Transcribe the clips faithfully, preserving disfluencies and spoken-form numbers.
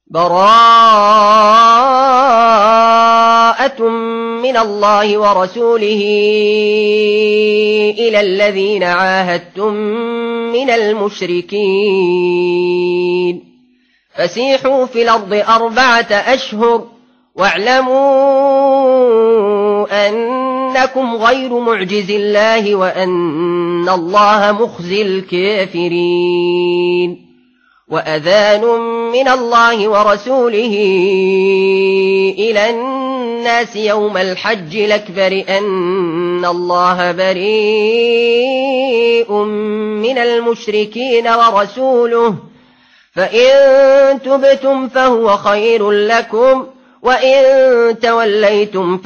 براءة من الله ورسوله إلى الذين عاهدتم من المشركين فسيحوا في الأرض أربعة أشهر واعلموا أنكم غير معجز الله وأن الله مخزي الكافرين وأذان من الله ورسوله إلى الناس يوم الحج الأكبر أن الله بريء من المشركين ورسوله فإن تبتم فهو خير لكم وإن توليتم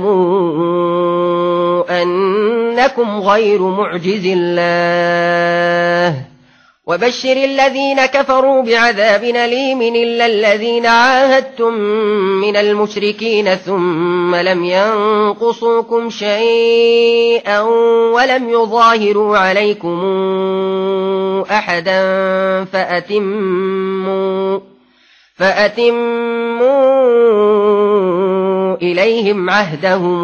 فاعلموا أنكم غير معجز الله وبشر الذين كفروا بعذاب أليم إلا الذين عاهدتم من المشركين ثم لم ينقصوكم شيئا ولم يظاهروا عليكم أحدا فأتموا, فأتموا إليهم عهدهم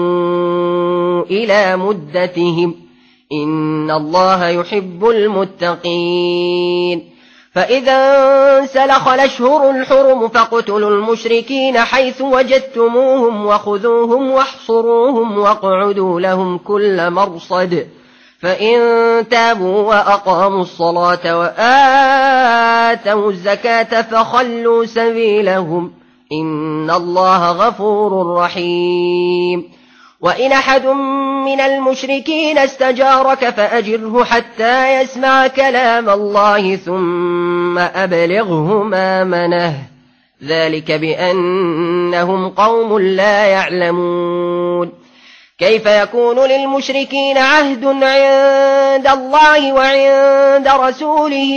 إلى مدتهم إن الله يحب المتقين فإذا انسلخ الأشهر الحرم فاقتلوا المشركين حيث وجدتموهم وخذوهم واحصروهم واقعدوا لهم كل مرصد فإن تابوا وأقاموا الصلاة وآتوا الزكاة فخلوا سبيلهم إن الله غفور رحيم وإن أحد من المشركين استجارك فأجره حتى يسمع كلام الله ثم أبلغه مأمنه ذلك بأنهم قوم لا يعلمون كيف يكون للمشركين عهد عند الله وعند رسوله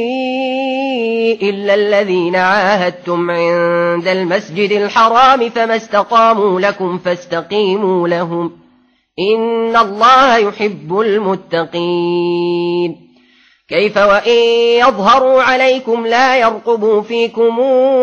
إلا الذين عاهدتم عند المسجد الحرام فما استقاموا لكم فاستقيموا لهم إن الله يحب المتقين كيف وإن يظهروا عليكم لا يرقبوا فيكم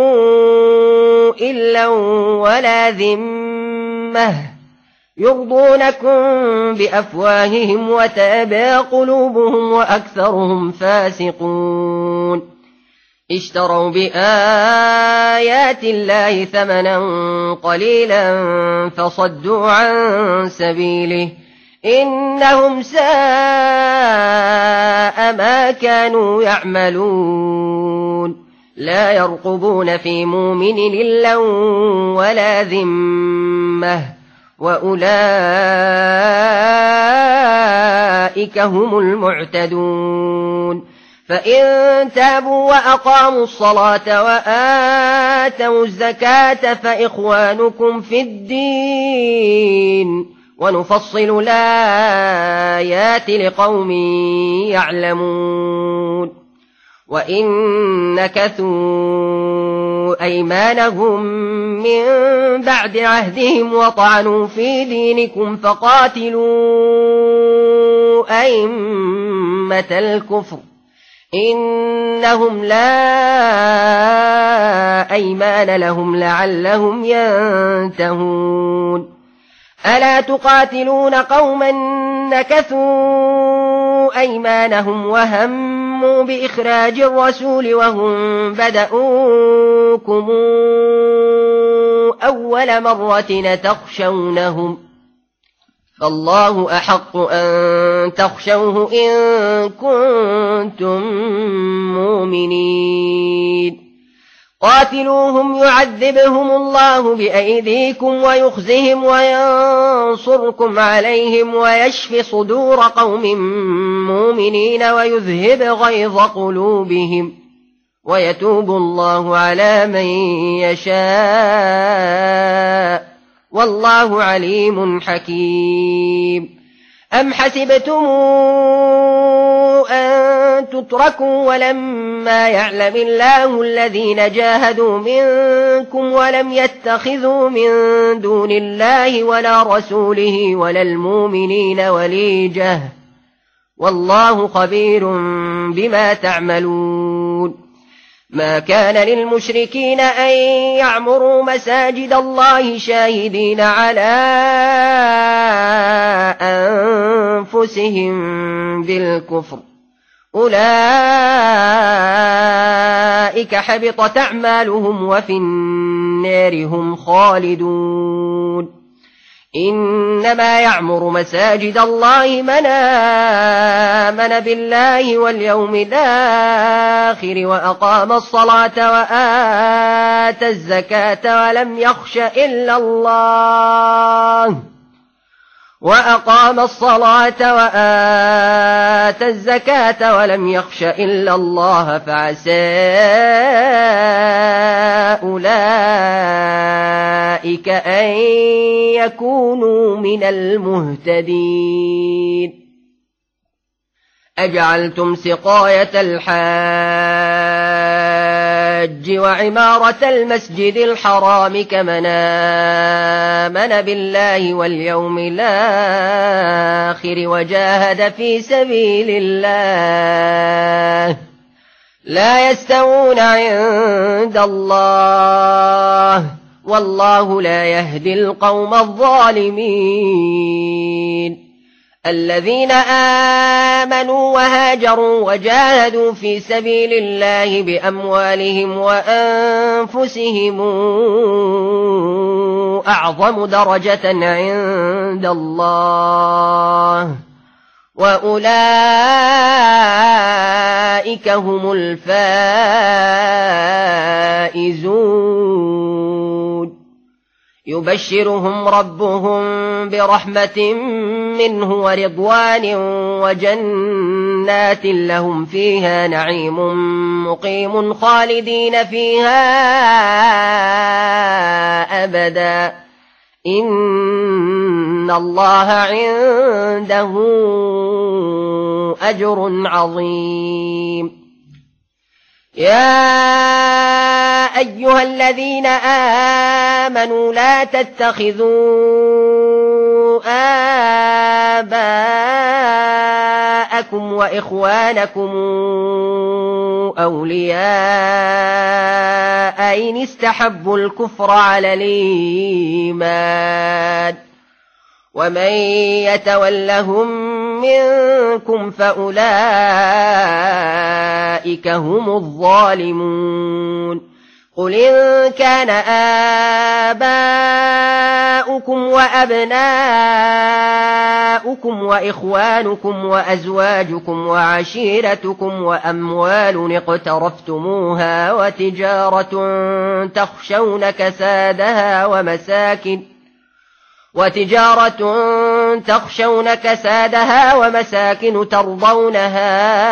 إلا ولا ذمة يرضونكم بأفواههم وتأبى قلوبهم وأكثرهم فاسقون اشتروا بآيات الله ثمنا قليلا فصدوا عن سبيله إنهم ساء ما كانوا يعملون لا يرقبون في مؤمن إلا ولا ذمة وأولئك هم المعتدون فإن تابوا وأقاموا الصلاة وآتوا الزكاة فإخوانكم في الدين ونفصل الآيات لقوم يعلمون وإن نكثوا أيمانهم من بعد عهدهم وطعنوا في دينكم فقاتلوا أئمة الكفر إنهم لا أيمان لهم لعلهم ينتهون ألا تقاتلون قوما نكثوا أيمانهم وهموا بإخراج الرسول وهم بدأوكم أول مرة تخشونهم فالله أحق أن تخشوه إن كنتم مؤمنين قاتلوهم يعذبهم الله بأيديكم ويخزهم وينصركم عليهم ويشفي صدور قوم مؤمنين ويذهب غيظ قلوبهم ويتوب الله على من يشاء والله عليم حكيم أم حسبتم أن تتركوا ولما يعلم الله الذين جاهدوا منكم ولم يتخذوا من دون الله ولا رسوله ولا المؤمنين وليجة والله خبير بما تعملون ما كان للمشركين أن يعمروا مساجد الله شاهدين على أنفسهم بالكفر أولئك حبطت أعمالهم وفي النار هم خالدون إنما يعمر مساجد الله من آمن بالله واليوم الآخر وأقام الصلاة وآتى الزكاة ولم يخش إلا الله وأقام الصلاة وآتى الزكاة ولم يخش إلا الله فعسى أولئك أن يكونوا من المهتدين أجعلتم سقاية الحاج وعمارة المسجد الحرام كمن آمن بالله واليوم الآخر وجاهد في سبيل الله لا يستوون عند الله والله لا يهدي القوم الظالمين الذين آمنوا وهاجروا وجاهدوا في سبيل الله بأموالهم وأنفسهم أعظم درجة عند الله وأولئك هم الفائزون يبشرهم ربهم برحمة منه ورضوان وجنات لهم فيها نعيم مقيم خالدين فيها أبدا إن الله عنده أجر عظيم يا أيها الذين آمنوا لا تتخذوا آباءكم وإخوانكم أولياء إن استحبوا الكفر على الإيمان ومن يتولهم منكم فأولئك هم الظالمون قل إن كان آباؤكم وأبناؤكم وإخوانكم وأزواجكم وعشيرتكم وأموال اقترفتموها وتجارة تخشون كسادها ومساكن وتجارة تخشون كسادها ومساكن ترضونها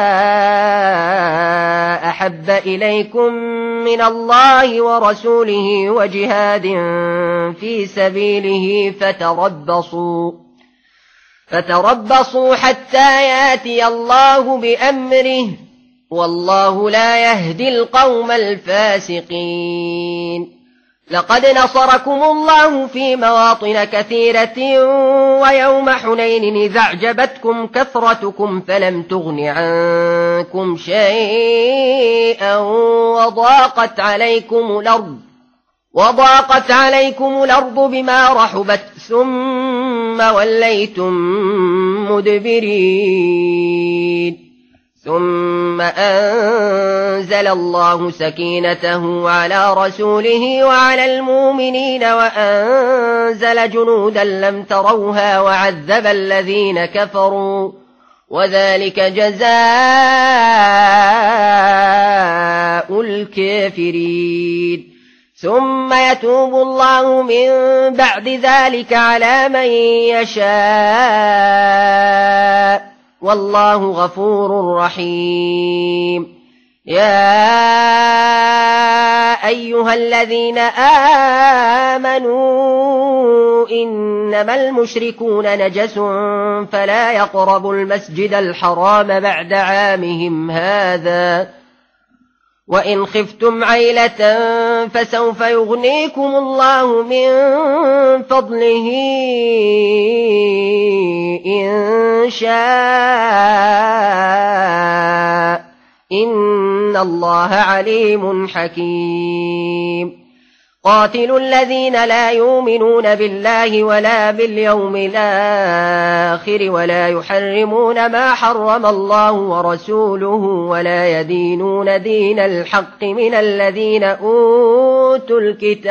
أحب إليكم من الله ورسوله وجهاد في سبيله فتربصوا فتربصوا حتى يأتي الله بأمره والله لا يهدي القوم الفاسقين لقد نصركم الله في مواطن كثيرة ويوم حنين إذ أعجبتكم كثرتكم فلم تغن عنكم شيئا وضاقت عليكم الأرض وضاقت عليكم الأرض بما رحبت ثم وليتم مدبرين ثم أنزل الله سكينته على رسوله وعلى المؤمنين وأنزل جنودا لم تروها وعذب الذين كفروا وذلك جزاء الكافرين ثم يتوب الله من بعد ذلك على من يشاء والله غفور رحيم يا أيها الذين آمنوا إنما المشركون نجس فلا يقربوا المسجد الحرام بعد عامهم هذا وإن خفتم عيلة فسوف يغنيكم الله من فضله إن شاء إن الله عليم حكيم قاتلوا الذين لا يؤمنون بالله ولا باليوم الآخر ولا يحرمون ما حرم الله ورسوله ولا يدينون دين الحق من الذين أوتوا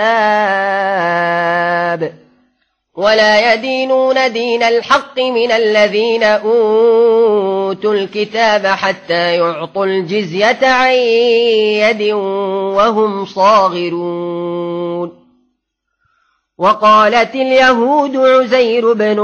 الكتاب ولا يدينون دين الحق من الذين أوتوا الكتاب حتى يعطوا الجزية عن يد وهم صاغرون وقالت اليهود عزير بن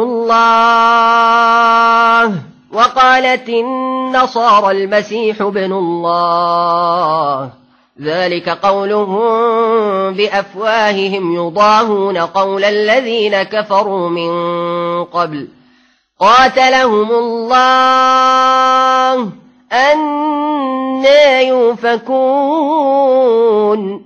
الله وقالت النصارى المسيح بن الله ذلك قولهم بأفواههم يضاهون قول الذين كفروا من قبل قاتلهم الله أنى يؤفكون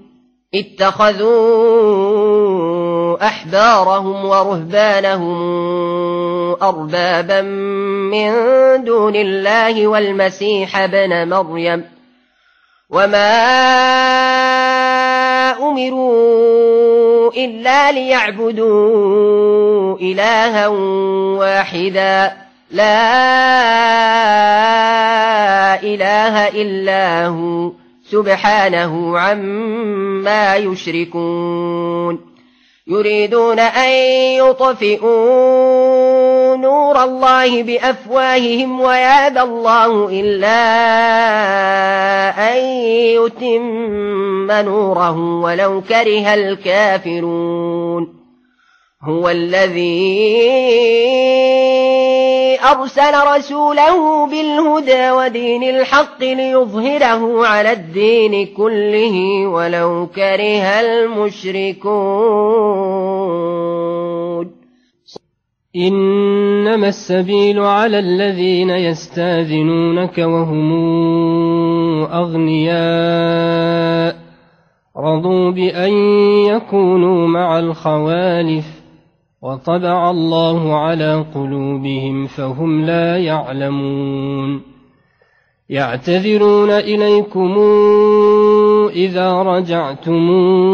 اتخذوا أحبارهم ورهبانهم أربابا من دون الله والمسيح ابن مريم وما أمروا إلا ليعبدوا إلها واحدا لا إله إلا هو سبحانه عما يشركون يريدون أن يطفئوا نور الله بأفواههم ويأبى الله إلا أن يتم نوره ولو كره الكافرون هو الذي أرسل رسوله بالهدى ودين الحق ليظهره على الدين كله ولو كره المشركون إنما السبيل على الذين يستاذنونك وهم أغنياء رضوا بأن يكونوا مع الخوالف وطبع الله على قلوبهم فهم لا يعلمون يعتذرون إليكم إذا رجعتم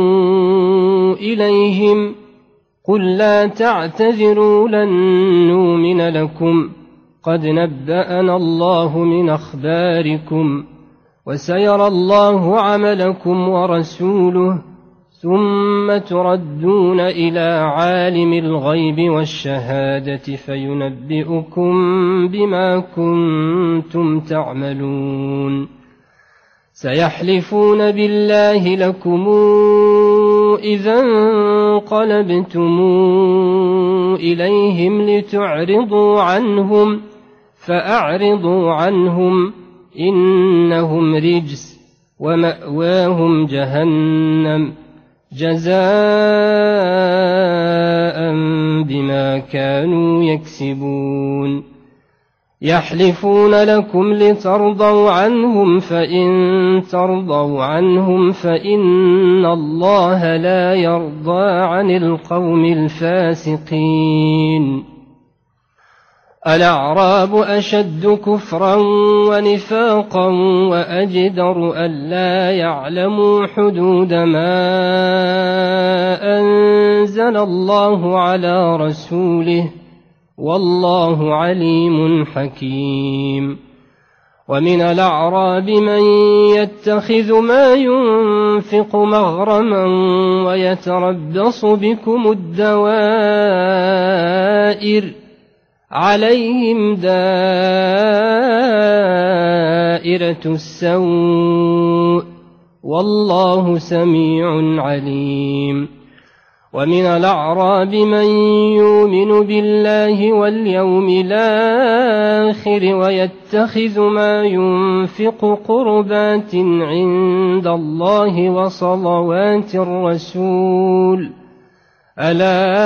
إليهم قل لا تعتذروا لن نؤمن لكم قد نبأنا الله من أخباركم وسيرى الله عملكم ورسوله ثم تردون إلى عالم الغيب والشهادة فينبئكم بما كنتم تعملون سيحلفون بالله لكم إذا انقلبتم إليهم لتعرضوا عنهم فأعرضوا عنهم إنهم رجس ومأواهم جهنم جزاء بما كانوا يكسبون يحلفون لكم لترضوا عنهم فإن ترضوا عنهم فإن الله لا يرضى عن القوم الفاسقين الأعراب أشد كفرا ونفاقا وأجدر ألا يعلموا حدود ما أنزل الله على رسوله والله عليم حكيم ومن الأعراب من يتخذ ما ينفق مغرما ويتربص بكم الدوائر عليهم دائرة السوء والله سميع عليم ومن الأعراب من يؤمن بالله واليوم الآخر ويتخذ ما ينفق قربات عند الله وصلوات الرسول ألا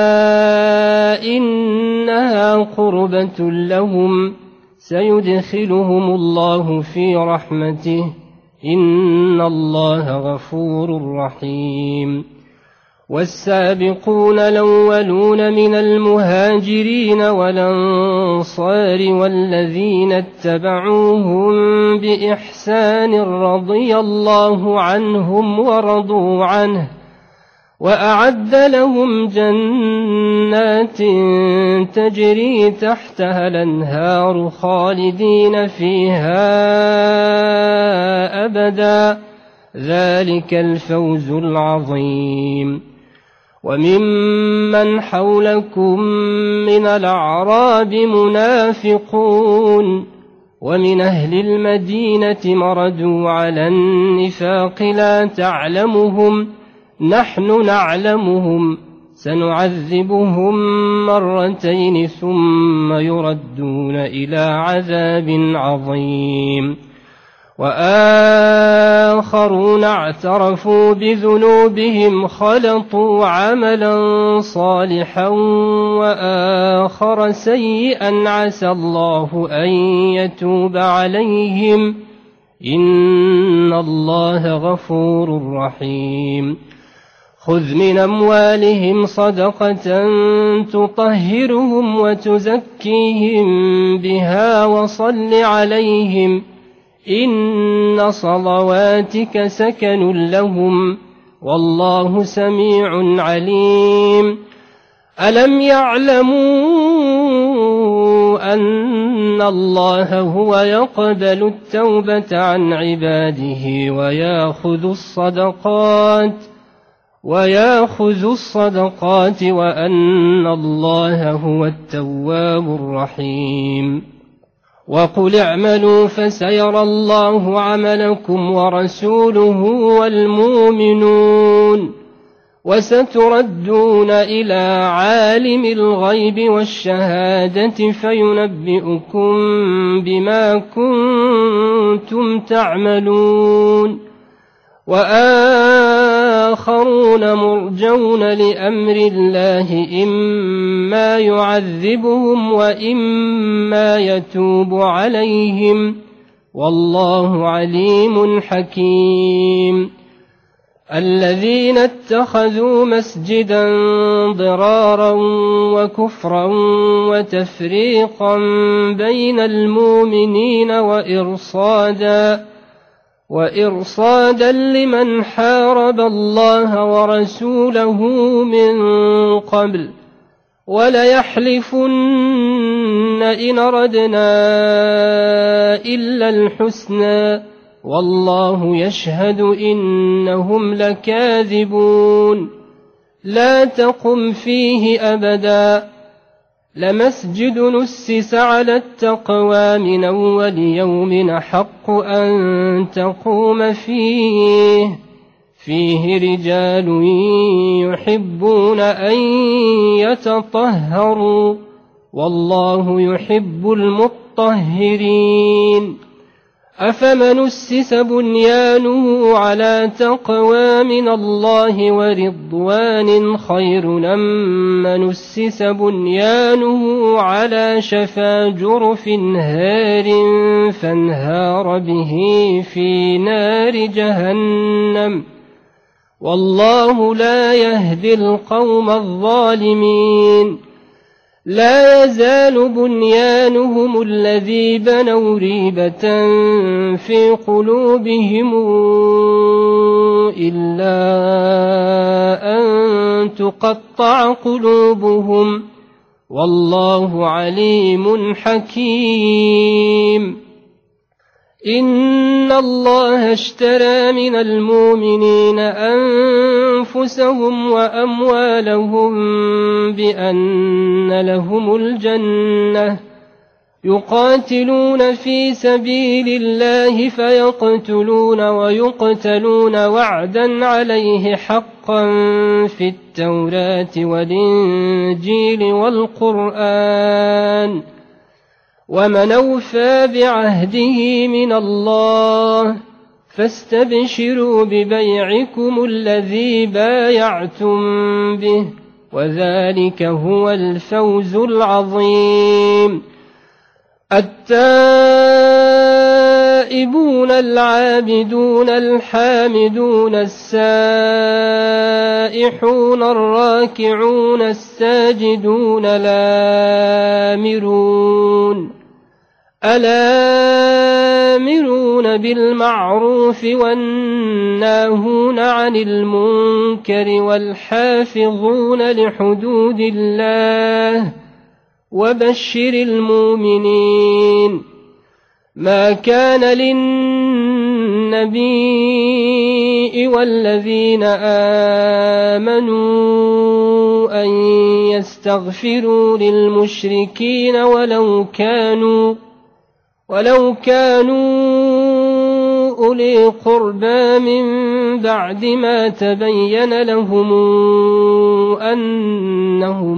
إنها قربة لهم سيدخلهم الله في رحمته إن الله غفور رحيم والسابقون الأولون من المهاجرين والأنصار والذين اتبعوهم بإحسان رضي الله عنهم ورضوا عنه وأعد لهم جنات تجري تحتها الأنهار خالدين فيها أبدا ذلك الفوز العظيم. وممن حولكم من الأعراب منافقون ومن أهل المدينة مردوا على النفاق لا تعلمهم نحن نعلمهم سنعذبهم مرتين ثم يردون إلى عذاب عظيم. وآخرون اعترفوا بذنوبهم خلطوا عملا صالحا وآخر سيئا عسى الله أن يتوب عليهم إن الله غفور رحيم. خذ من أموالهم صدقة تطهرهم وتزكيهم بها وصل عليهم إن صلواتك سكن لهم والله سميع عليم. ألم يعلموا أن الله هو يقبل التوبة عن عباده ويأخذ الصدقات ويأخذ الصدقات وأن الله هو التواب الرحيم. وقل اعملوا فسيرى الله عملكم ورسوله والمؤمنون وستردون إلى عالم الغيب والشهادة فينبئكم بما كنتم تعملون. وآخرون مرجون لأمر الله إما يعذبهم وإما يتوب عليهم والله عليم حكيم. الذين اتخذوا مسجدا ضرارا وكفرا وتفريقا بين المؤمنين وإرصادا وإرصادا لمن حارب الله ورسوله من قبل وليحلفن إن أردنا إلا الحسنى والله يشهد إنهم لكاذبون. لا تقم فيه أبدا لمسجد نسس على التقوى من أول يوم أحق أن تقوم فيه فيه رجال يحبون أن يتطهروا والله يحب المطهرين. أفمن أسس بنيانه على تقوى من الله ورضوان خير أم من أسس بنيانه على شفا جرف هار فانهار به في نار جهنم والله لا يهدي القوم الظالمين. لا يزال بنيانهم الذي بنوا ريبة في قلوبهم إلا أن تقطع قلوبهم والله عليم حكيم. إن الله اشترى من المؤمنين أنفسهم وأموالهم بأن لهم الجنة يقاتلون في سبيل الله فيقتلون ويقتلون وعدا عليه حقا في التوراة والإنجيل والقرآن ومن أوفى بعهده من الله فاستبشروا ببيعكم الذي بايعتم به وذلك هو الفوز العظيم. التائب التائبون العابدون الحامدون السائحون الراكعون الساجدون الآمرون الآمرون بالمعروف والناهون عن المنكر والحافظون لحدود الله وبشر المؤمنين. ما كان للنبي والذين آمنوا أن يستغفروا للمشركين ولو كانوا ولو كانوا أولي قربى من بعد ما تبين لهم أنهم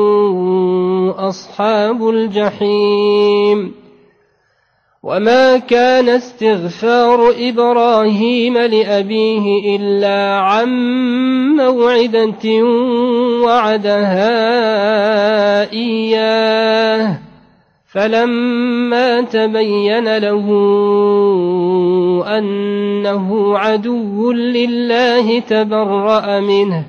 أصحاب الجحيم. وما كان استغفار إبراهيم لأبيه إلا عن موعدة وعدها إياه فلما تبين له أنه عدو لله تبرأ منه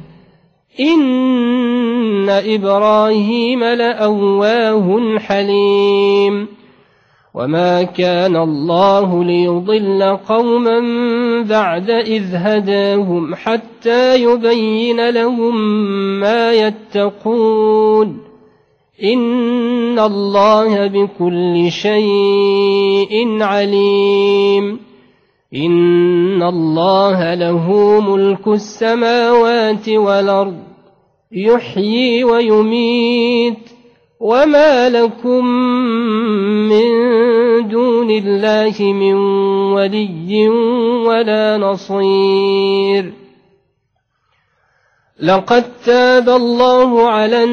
إن إبراهيم لأواه حليم. وما كان الله ليضل قوما بعد إذ هداهم حتى يبين لهم ما يتقون إن الله بكل شيء عليم. إن الله له ملك السماوات والأرض يحيي ويميت وما لكم من دون الله من ولي ولا نصير. لقد تاب الله على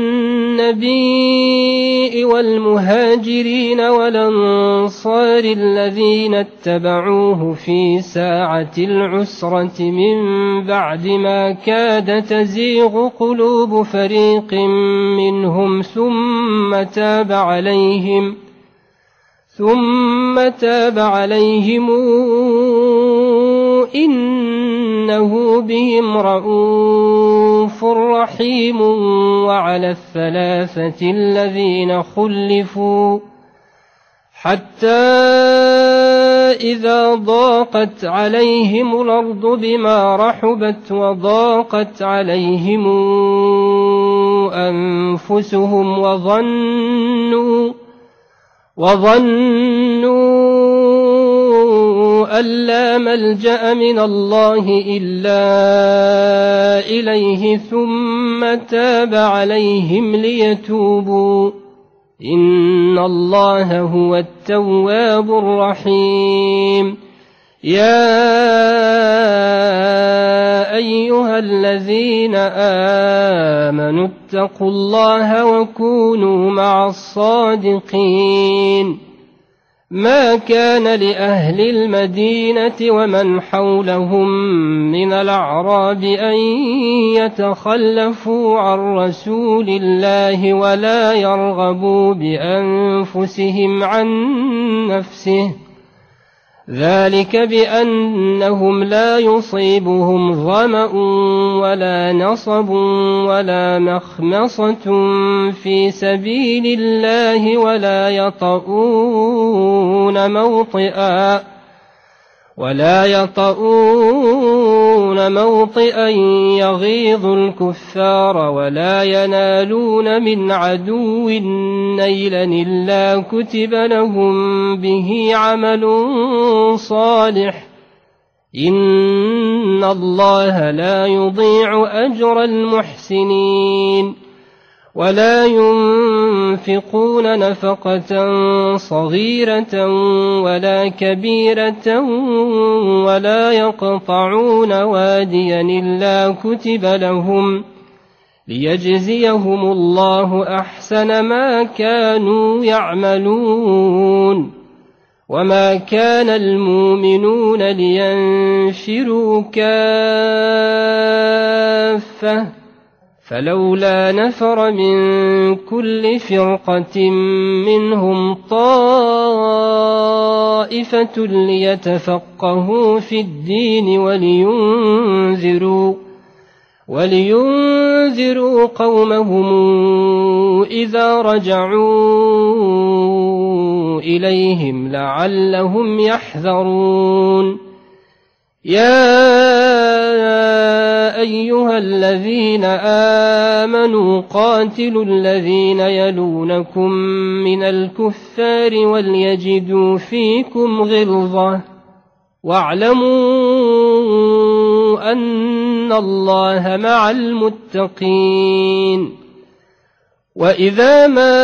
النبي والمهاجرين والأنصار الذين اتبعوه في ساعة العسرة من بعد ما كاد تزيغ قلوب فريق منهم ثم تاب عليهم ثم تاب عليهم إنه بهم رءوف رحيم. وعلى الثلاثة الذين خلفوا حتى إذا ضاقت عليهم الأرض بما رحبت وضاقت عليهم أنفسهم وظنوا وظنوا أن لا ملجأ من الله إلا إليه ثم تاب عليهم ليتوبوا إن الله هو التواب الرحيم. يا أيها الذين آمنوا اتقوا الله وكونوا مع الصادقين. ما كان لأهل المدينة ومن حولهم من الأعراب أن يتخلفوا عن رسول الله ولا يرغبوا بأنفسهم عن نفسه ذلك بأنهم لا يصيبهم ظمأ ولا نصب ولا مخمصة في سبيل الله ولا يطؤون موطئا ولا يطؤون موطئا يغيظ الكفار ولا ينالون من عدو نيلا إلا كتب لهم به عمل صالح إن الله لا يضيع أجر المحسنين. ولا ينفقون نفقة صغيرة ولا كبيرة ولا يقطعون واديا إلا كتب لهم ليجزيهم الله أحسن ما كانوا يعملون. وما كان المؤمنون لينفروا كافة فلولا نفر من كل فرقة منهم طائفة ليتفقهوا في الدين ولينذروا ولينذروا قومهم إذا رجعوا إليهم لعلهم يحذرون. يا أيها الذين آمنوا قاتلوا الذين يلونكم من الكفار وليجدوا فيكم غلظة واعلموا أن الله مع المتقين. وإذا ما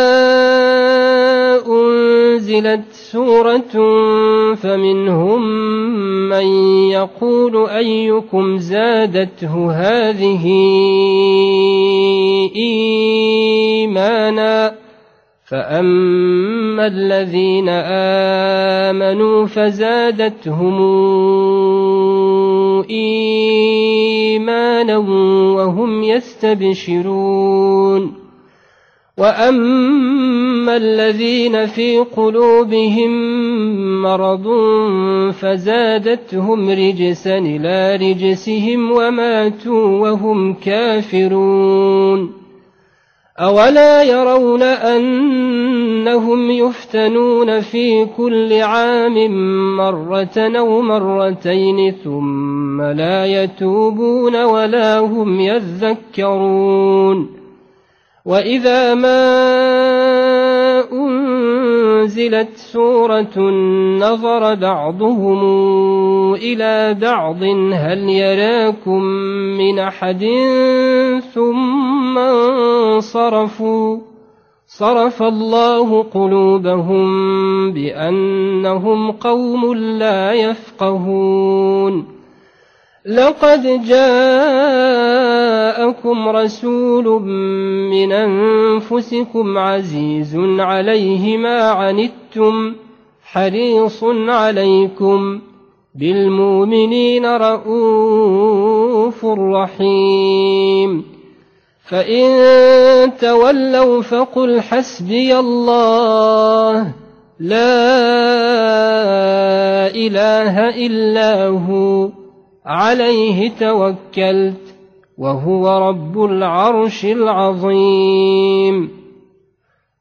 أنزلت سورة فمنهم من يقول أيكم زادته هذه إيمانا فأما الذين آمنوا فزادتهم إيمانا وهم يستبشرون. وأما الذين في قلوبهم مرض فزادتهم رجسا إلى رجسهم وماتوا وهم كافرون. أولا يرون أنهم يفتنون في كل عام مرة أو مرتين ثم لا يتوبون ولا هم يذكرون. وإذا ما أنزلت سورة نظر بعضهم إلى بعض هل يراكم من أحد ثم انصرفوا صرف الله قلوبهم بأنهم قوم لا يفقهون. لقد جاءكم رسول من أنفسكم عزيز عليه ما عنتم حريص عليكم بالمؤمنين رءوف رحيم. فإن تولوا فقل حسبي الله لا إله إلا هو عليه توكلت وهو رب العرش العظيم.